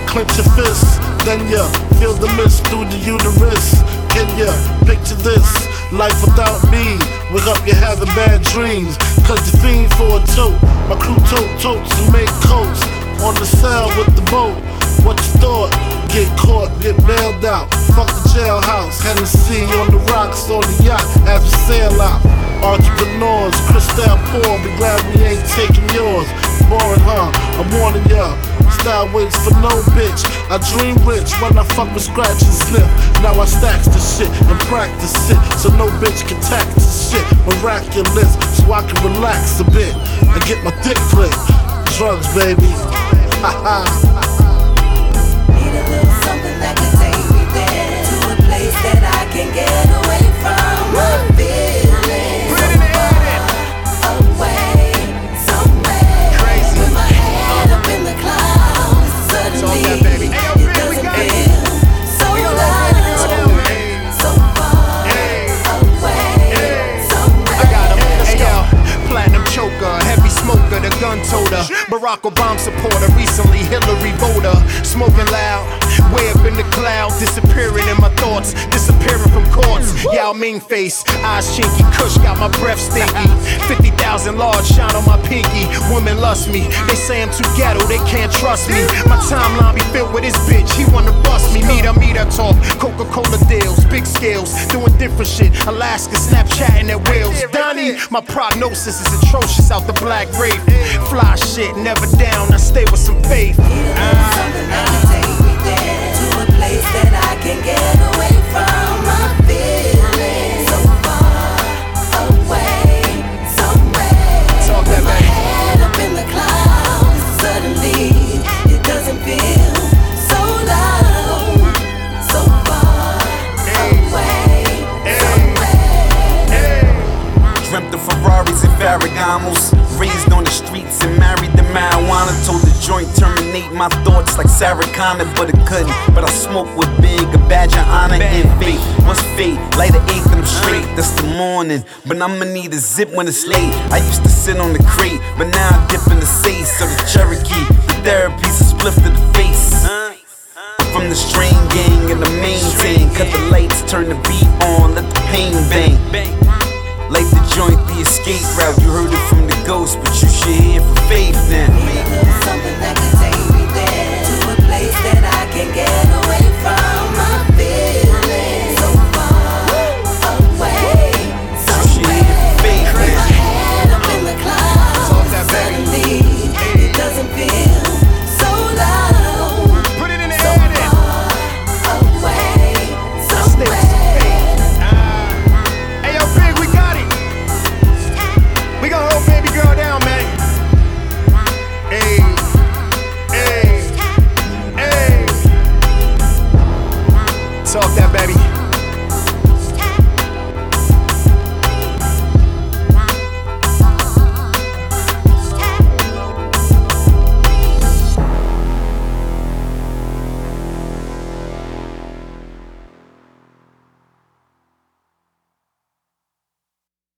clench your fists, then ya feel the mist through the uterus. Can ya picture this? Life without me, wake up you're having bad dreams. Cause you fiend for a tote. My crew tote totes and make coats. On the cell with the boat. What you thought? Get caught, get bailed out. Fuck the jailhouse. Hennessy on the rocks, on the yacht as we sail out. Entrepreneurs, crystal poor, be glad we ain't taking yours. Boring, huh? I'm warning ya. Style waits for no bitch. I dream rich when I fuck with scratch and sniff. Now I stacks the shit and practice it, so no bitch can tax the shit. Miraculous, so I can relax a bit and get my dick clipped. Drugs, baby. Ha ha. Need a little something that can take me there to a place that I can get away from my feelings. Away, somewhere. Crazy. With my head up in the clouds. Suddenly, it doesn't feel so loud. So far away, somewhere. I got him. Ayo, platinum choker, heavy smoker, the gun toter. Barack Obama supporter, recently Hillary voter. Smoking loud, way up in the cloud, disappearing in my thoughts, disappearing from courts. Yao Ming face, eyes chinky, Kush got my breath stinky. 50,000 large shine on my pinky. Women lust me, they say I'm too ghetto, they can't trust me. My timeline be filled with this bitch, he wanna bust me. Meet her talk, Coca-Cola deals, big scales, doing different shit. Alaska, Snapchatting at whales. Donnie, my prognosis is atrocious out the black rape. Fly shit, never down, I stay with some faith. Need a little something that can take me there to a place that I can get away from my feelings. So far away, somewhere. Talk that With my back. head up in the clouds. Suddenly, it doesn't feel so loud. So far away, somewhere. Dreamt of Ferraris and Ferragamos. Raised on the streets and married to marijuana. Told the joint terminate my thoughts like Sarah Connor, but it couldn't. But I smoked with big, a badge of honor and fate. What's fate? Light an eighth, I'm straight. That's the morning, but I'ma need a zip when it's late. I used to sit on the crate, but now I dip in the safe. So the Cherokee, the therapy's a spliff to the face. From the strain gang and the maintain. Cut the lights, turn the beat on, let the pain bang. Like the joint, the escape route. You heard it from the ghost, but you should hear it from faith now. Need a little something that can take me there to a place that I can get away from